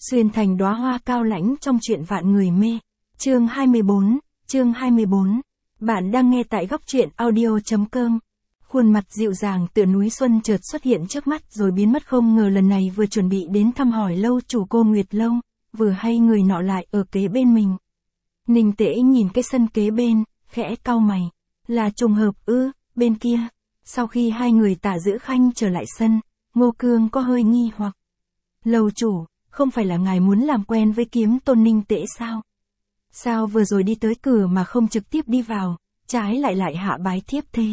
Xuyên thành đóa hoa cao lãnh trong truyện vạn người mê. Chương 24. Bạn đang nghe tại góc truyện audio.com. Khuôn mặt dịu dàng tựa núi xuân chợt xuất hiện trước mắt rồi biến mất, không ngờ lần này vừa chuẩn bị đến thăm hỏi lâu chủ cô Nguyệt Lâu, vừa hay người nọ lại ở kế bên mình. Ninh Tễ nhìn cái sân kế bên, khẽ cau mày. Là trùng hợp ư? Bên kia. Sau khi hai người Tạ Dữ Khanh trở lại sân, Ngô Cương có hơi nghi hoặc. Lâu chủ, không phải là ngài muốn làm quen với Kiếm Tôn Ninh Tễ sao? Sao vừa rồi đi tới cửa mà không trực tiếp đi vào, trái lại hạ bái thiếp thế?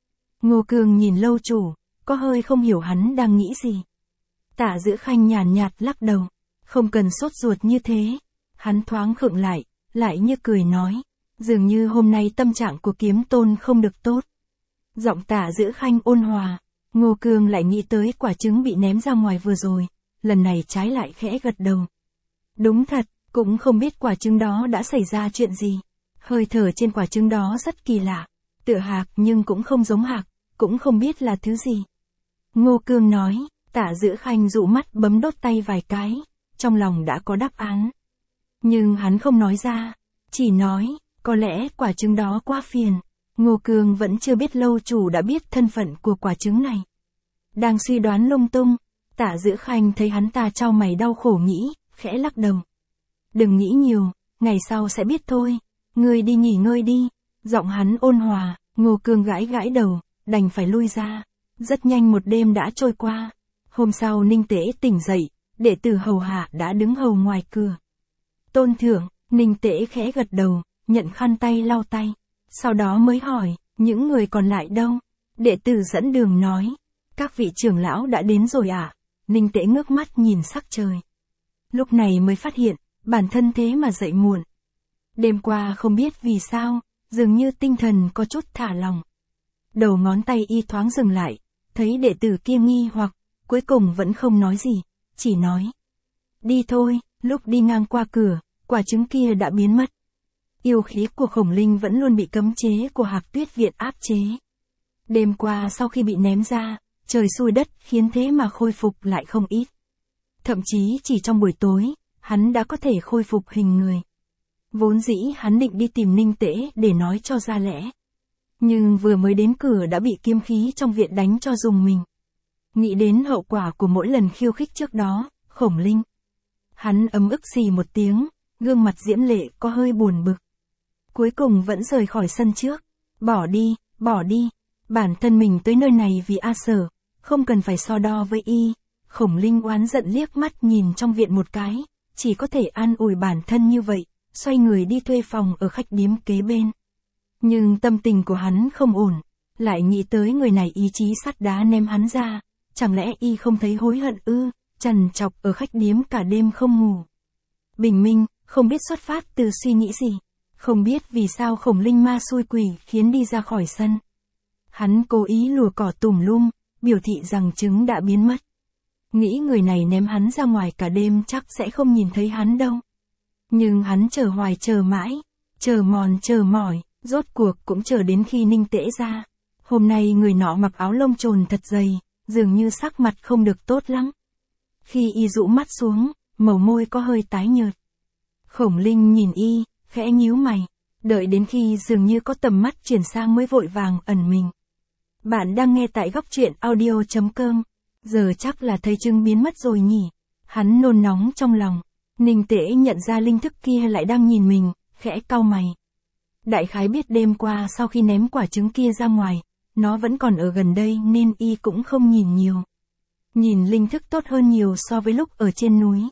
Ngô Cương nhìn lâu chủ, có hơi không hiểu hắn đang nghĩ gì. Tạ Dữ Khanh nhàn nhạt lắc đầu. Không cần sốt ruột như thế. Hắn thoáng khựng lại như cười nói. Dường như hôm nay tâm trạng của Kiếm Tôn không được tốt. Giọng Tạ Dữ Khanh ôn hòa. Ngô Cương lại nghĩ tới quả trứng bị ném ra ngoài vừa rồi. Lần này trái lại khẽ gật đầu. Đúng thật, cũng không biết quả trứng đó đã xảy ra chuyện gì. Hơi thở trên quả trứng đó rất kỳ lạ. Tựa hạc nhưng cũng không giống hạc, cũng không biết là thứ gì. Ngô Cương nói, Tạ Dữ Khanh dụ mắt bấm đốt tay vài cái, trong lòng đã có đáp án. Nhưng hắn không nói ra, chỉ nói, có lẽ quả trứng đó quá phiền. Ngô Cương vẫn chưa biết lâu chủ đã biết thân phận của quả trứng này. Đang suy đoán lung tung, Tạ Dữ Khanh thấy hắn ta chau mày đau khổ nghĩ, khẽ lắc đầu. Đừng nghĩ nhiều, ngày sau sẽ biết thôi, ngươi đi nghỉ ngơi đi. Giọng hắn ôn hòa, Ngô Cương gãi đầu, đành phải lui ra. Rất nhanh một đêm đã trôi qua. Hôm sau Ninh Tễ tỉnh dậy, đệ tử hầu hạ đã đứng hầu ngoài cửa. Tôn thượng, Ninh Tễ khẽ gật đầu, nhận khăn tay lau tay. Sau đó mới hỏi, những người còn lại đâu? Đệ tử dẫn đường nói, các vị trưởng lão đã đến rồi ạ. Ninh Tễ ngước mắt nhìn sắc trời. Lúc này mới phát hiện, bản thân thế mà dậy muộn. Đêm qua không biết vì sao, dường như tinh thần có chút thả lỏng. Đầu ngón tay y thoáng dừng lại, thấy đệ tử kia nghi hoặc, cuối cùng vẫn không nói gì, chỉ nói. Đi thôi, lúc đi ngang qua cửa, quả trứng kia đã biến mất. Yêu khí của Khổng Linh vẫn luôn bị cấm chế của Hạc Tuyết Viện áp chế. Đêm qua sau khi bị ném ra, trời xui đất khiến thế mà khôi phục lại không ít. Thậm chí chỉ trong buổi tối, hắn đã có thể khôi phục hình người. Vốn dĩ hắn định đi tìm Ninh Tễ để nói cho ra lẽ. Nhưng vừa mới đến cửa đã bị kiếm khí trong viện đánh cho rùng mình. Nghĩ đến hậu quả của mỗi lần khiêu khích trước đó, Khổng Linh. Hắn ấm ức xì một tiếng, gương mặt diễm lệ có hơi buồn bực. Cuối cùng vẫn rời khỏi sân trước. Bỏ đi, bản thân mình tới nơi này vì A Sở, không cần phải so đo với y. Khổng Linh oán giận liếc mắt nhìn trong viện một cái, chỉ có thể an ủi bản thân như vậy, xoay người đi thuê phòng ở khách điếm kế bên. Nhưng tâm tình của hắn không ổn, lại nghĩ tới người này ý chí sắt đá ném hắn ra, chẳng lẽ y không thấy hối hận ư? Trằn trọc ở khách điếm cả đêm không ngủ. Bình minh, không biết xuất phát từ suy nghĩ gì, không biết vì sao Khổng Linh ma xui quỷ khiến đi ra khỏi sân. Hắn cố ý lùa cỏ tùm lum, biểu thị rằng trứng đã biến mất. Nghĩ người này ném hắn ra ngoài cả đêm chắc sẽ không nhìn thấy hắn đâu. Nhưng hắn chờ hoài chờ mãi, chờ mòn chờ mỏi, rốt cuộc cũng chờ đến khi Ninh Tễ ra. Hôm nay người nọ mặc áo lông trồn thật dày, dường như sắc mặt không được tốt lắm. Khi y dụ mắt xuống, màu môi có hơi tái nhợt. Khổng Linh nhìn y, khẽ nhíu mày, đợi đến khi dường như có tầm mắt chuyển sang mới vội vàng ẩn mình. Bạn đang nghe tại góc truyện audio.com. Giờ chắc là thấy trứng biến mất rồi nhỉ. Hắn nôn nóng trong lòng. Ninh Tễ nhận ra linh thức kia lại đang nhìn mình, khẽ cau mày. Đại khái biết đêm qua sau khi ném quả trứng kia ra ngoài, nó vẫn còn ở gần đây nên y cũng không nhìn nhiều. Nhìn linh thức tốt hơn nhiều so với lúc ở trên núi.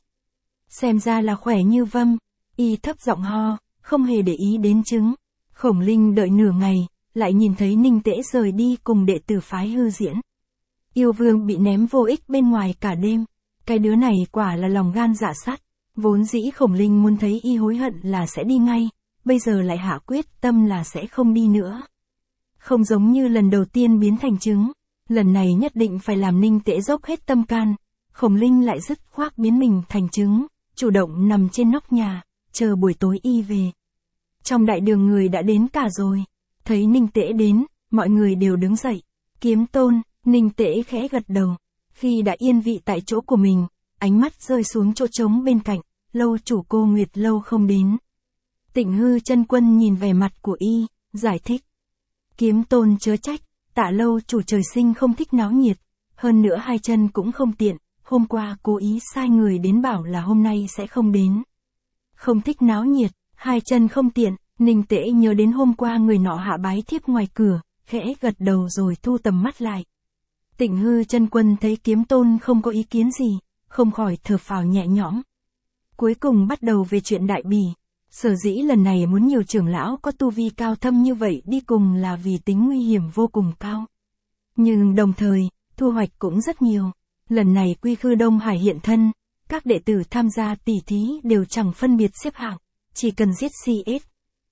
Xem ra là khỏe như vâm. Y thấp giọng ho, không hề để ý đến trứng. Khổng Linh đợi nửa ngày, lại nhìn thấy Ninh Tễ rời đi cùng đệ tử phái Hư Diễn. Yêu vương bị ném vô ích bên ngoài cả đêm. Cái đứa này quả là lòng gan dạ sắt. Vốn dĩ Khổng Linh muốn thấy y hối hận là sẽ đi ngay, bây giờ lại hạ quyết tâm là sẽ không đi nữa. Không giống như lần đầu tiên biến thành trứng, lần này nhất định phải làm Ninh Tễ dốc hết tâm can. Khổng Linh lại dứt khoát biến mình thành trứng, chủ động nằm trên nóc nhà, chờ buổi tối y về. Trong đại đường người đã đến cả rồi, thấy Ninh Tễ đến, mọi người đều đứng dậy. Kiếm Tôn, Ninh Tễ khẽ gật đầu. Khi đã yên vị tại chỗ của mình, ánh mắt rơi xuống chỗ trống bên cạnh, lâu chủ cô Nguyệt lâu không đến. Tịnh Hư chân quân nhìn vẻ mặt của y, giải thích. Kiếm tôn chớ trách, Tạ lâu chủ trời sinh không thích náo nhiệt, hơn nữa hai chân cũng không tiện, hôm qua cố ý sai người đến bảo là hôm nay sẽ không đến. Không thích náo nhiệt, hai chân không tiện, Ninh Tễ nhớ đến hôm qua người nọ hạ bái thiếp ngoài cửa, khẽ gật đầu rồi thu tầm mắt lại. Tịnh Hư chân quân thấy kiếm tôn không có ý kiến gì, không khỏi thở phào nhẹ nhõm. Cuối cùng bắt đầu về chuyện đại bỉ. Sở dĩ lần này muốn nhiều trưởng lão có tu vi cao thâm như vậy đi cùng là vì tính nguy hiểm vô cùng cao. Nhưng đồng thời, thu hoạch cũng rất nhiều. Lần này Quy Khư Đông Hải hiện thân, các đệ tử tham gia tỉ thí đều chẳng phân biệt xếp hạng, chỉ cần giết CS.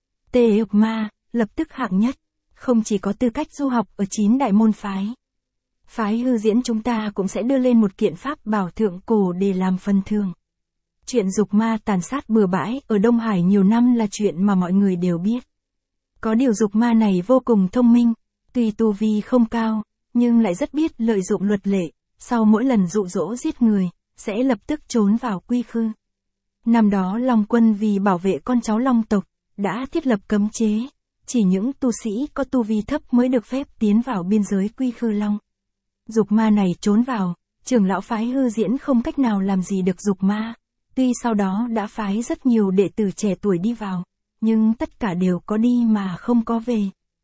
Tê Ược Ma, lập tức hạng nhất, không chỉ có tư cách du học ở 9 đại môn phái. Phái Hư Diễn chúng ta cũng sẽ đưa lên một kiện pháp bảo thượng cổ để làm phần thưởng. Chuyện dục ma tàn sát bừa bãi ở Đông Hải nhiều năm là chuyện mà mọi người đều biết. Có điều dục ma này vô cùng thông minh, tuy tu vi không cao, nhưng lại rất biết lợi dụng luật lệ, sau mỗi lần dụ dỗ giết người, sẽ lập tức trốn vào quy khư. Năm đó Long Quân vì bảo vệ con cháu Long tộc, đã thiết lập cấm chế, chỉ những tu sĩ có tu vi thấp mới được phép tiến vào biên giới quy khư Long. Dục ma này trốn vào, trưởng lão phái Hư Diễn không cách nào làm gì được dục ma. Tuy sau đó đã phái rất nhiều đệ tử trẻ tuổi đi vào, nhưng tất cả đều có đi mà không có về.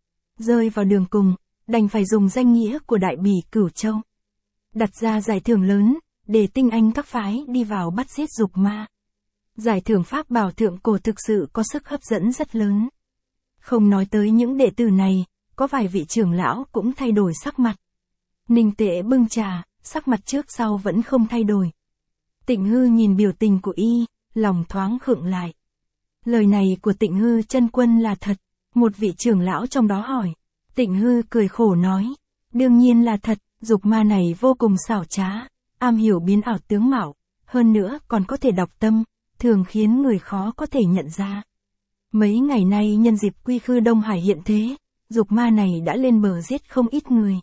Rơi vào đường cùng, đành phải dùng danh nghĩa của Đại Bỉ Cửu Châu. Đặt ra giải thưởng lớn, để tinh anh các phái đi vào bắt giết dục ma. Giải thưởng pháp bảo thượng cổ thực sự có sức hấp dẫn rất lớn. Không nói tới những đệ tử này, có vài vị trưởng lão cũng thay đổi sắc mặt. Ninh Tễ bưng trà, sắc mặt trước sau vẫn không thay đổi. Tịnh Hư nhìn biểu tình của y, lòng thoáng khựng lại. Lời này của Tịnh Hư chân quân là thật, một vị trưởng lão trong đó hỏi. Tịnh Hư cười khổ nói, đương nhiên là thật, dục ma này vô cùng xảo trá, am hiểu biến ảo tướng mạo, hơn nữa còn có thể đọc tâm, thường khiến người khó có thể nhận ra. Mấy ngày nay nhân dịp Quy Khư Đông Hải hiện thế, dục ma này đã lên bờ giết không ít người.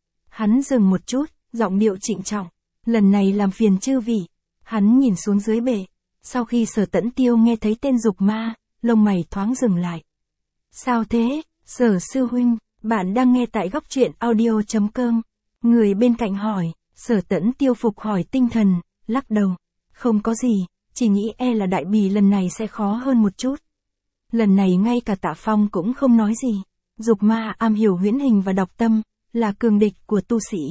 Hắn dừng một chút, giọng điệu trịnh trọng, lần này làm phiền chư vị. Hắn nhìn xuống dưới bệ, sau khi Sở Tẫn Tiêu nghe thấy tên dục ma, lông mày thoáng dừng lại. Sao thế, Sở sư huynh, bạn đang nghe tại góc truyện audio.com. Người bên cạnh hỏi, Sở Tẫn Tiêu phục hỏi tinh thần, lắc đầu. Không có gì, chỉ nghĩ là đại bỉ lần này sẽ khó hơn một chút. Lần này ngay cả Tạ Phong cũng không nói gì. Dục ma am hiểu huyễn hình và đọc tâm, là cường địch của tu sĩ.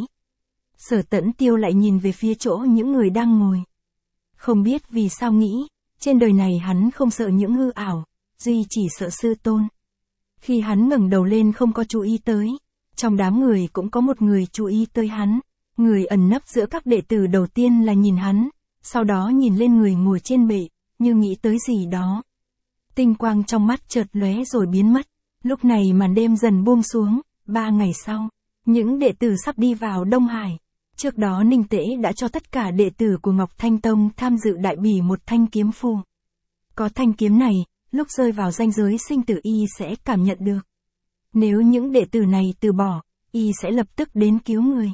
Sở Tẫn Tiêu lại nhìn về phía chỗ những người đang ngồi. Không biết vì sao nghĩ, trên đời này hắn không sợ những hư ảo, duy chỉ sợ sư tôn. Khi hắn ngẩng đầu lên không có chú ý tới, trong đám người cũng có một người chú ý tới hắn. Người ẩn nấp giữa các đệ tử đầu tiên là nhìn hắn, sau đó nhìn lên người ngồi trên bệ, như nghĩ tới gì đó. Tinh quang trong mắt chợt lóe rồi biến mất. Lúc này màn đêm dần buông xuống, 3 ngày sau, những đệ tử sắp đi vào Đông Hải. Trước đó Ninh Tễ đã cho tất cả đệ tử của Ngọc Thanh Tông tham dự đại bỉ một thanh kiếm phù. Có thanh kiếm này, lúc rơi vào ranh giới sinh tử y sẽ cảm nhận được. Nếu những đệ tử này từ bỏ, y sẽ lập tức đến cứu người.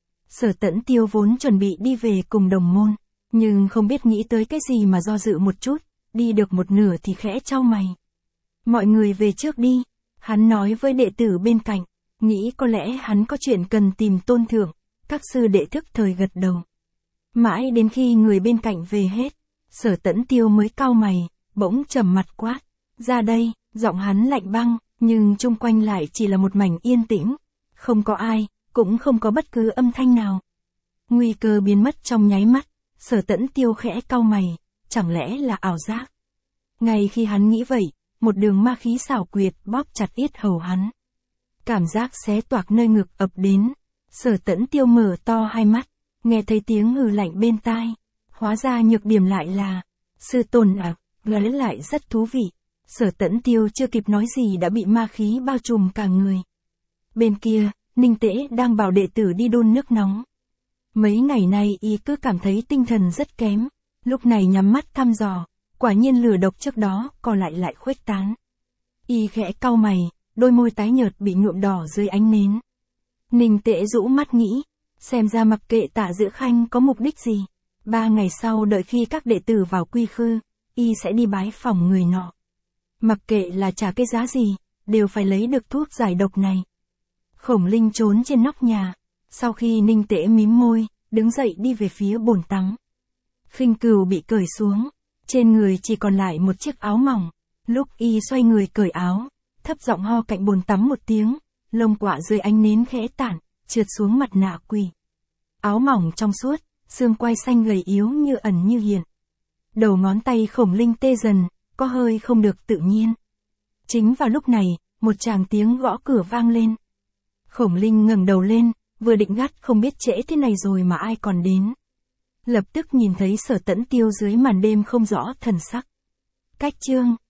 Sở Tẫn Tiêu vốn chuẩn bị đi về cùng đồng môn, nhưng không biết nghĩ tới cái gì mà do dự một chút, đi được một nửa thì khẽ chau mày. Mọi người về trước đi, hắn nói với đệ tử bên cạnh, nghĩ có lẽ hắn có chuyện cần tìm tôn thượng. Các sư đệ thức thời gật đầu. Mãi đến khi người bên cạnh về hết, Sở Tẫn Tiêu mới cau mày, bỗng trầm mặt quát. Ra đây, giọng hắn lạnh băng, nhưng chung quanh lại chỉ là một mảnh yên tĩnh. Không có ai, cũng không có bất cứ âm thanh nào. Nguy cơ biến mất trong nháy mắt, Sở Tẫn Tiêu khẽ cau mày, chẳng lẽ là ảo giác. Ngay khi hắn nghĩ vậy, một đường ma khí xảo quyệt bóp chặt yết hầu hắn. Cảm giác xé toạc nơi ngực ập đến. Sở Tẫn Tiêu mở to hai mắt, nghe thấy tiếng hừ lạnh bên tai. Hóa ra nhược điểm lại là, sư tôn à, gái lại rất thú vị. Sở Tẫn Tiêu chưa kịp nói gì đã bị ma khí bao trùm cả người. Bên kia, Ninh Tễ đang bảo đệ tử đi đun nước nóng. Mấy ngày nay y cứ cảm thấy tinh thần rất kém, lúc này nhắm mắt thăm dò, quả nhiên lửa độc trước đó còn lại khuếch tán. Y khẽ cau mày, đôi môi tái nhợt bị nhuộm đỏ dưới ánh nến. Ninh Tễ rũ mắt nghĩ, xem ra mặc kệ Tạ Dữ Khanh có mục đích gì, 3 ngày sau đợi khi các đệ tử vào quy khư, y sẽ đi bái phỏng người nọ. Mặc kệ là trả cái giá gì, đều phải lấy được thuốc giải độc này. Khổng Linh trốn trên nóc nhà, sau khi Ninh Tễ mím môi, đứng dậy đi về phía bồn tắm. Khinh Cừu bị cởi xuống, trên người chỉ còn lại một chiếc áo mỏng. Lúc y xoay người cởi áo, thấp giọng ho cạnh bồn tắm một tiếng, lông quạ dưới ánh nến khẽ tản, trượt xuống mặt nạ quỷ. Áo mỏng trong suốt, xương quai xanh gầy yếu như ẩn như hiện. Đầu ngón tay Khổng Linh tê dần, có hơi không được tự nhiên. Chính vào lúc này, một tràng tiếng gõ cửa vang lên. Khổng Linh ngẩng đầu lên, vừa định gắt không biết trễ thế này rồi mà ai còn đến. Lập tức nhìn thấy Sở Tẫn Tiêu dưới màn đêm không rõ thần sắc. Cách chương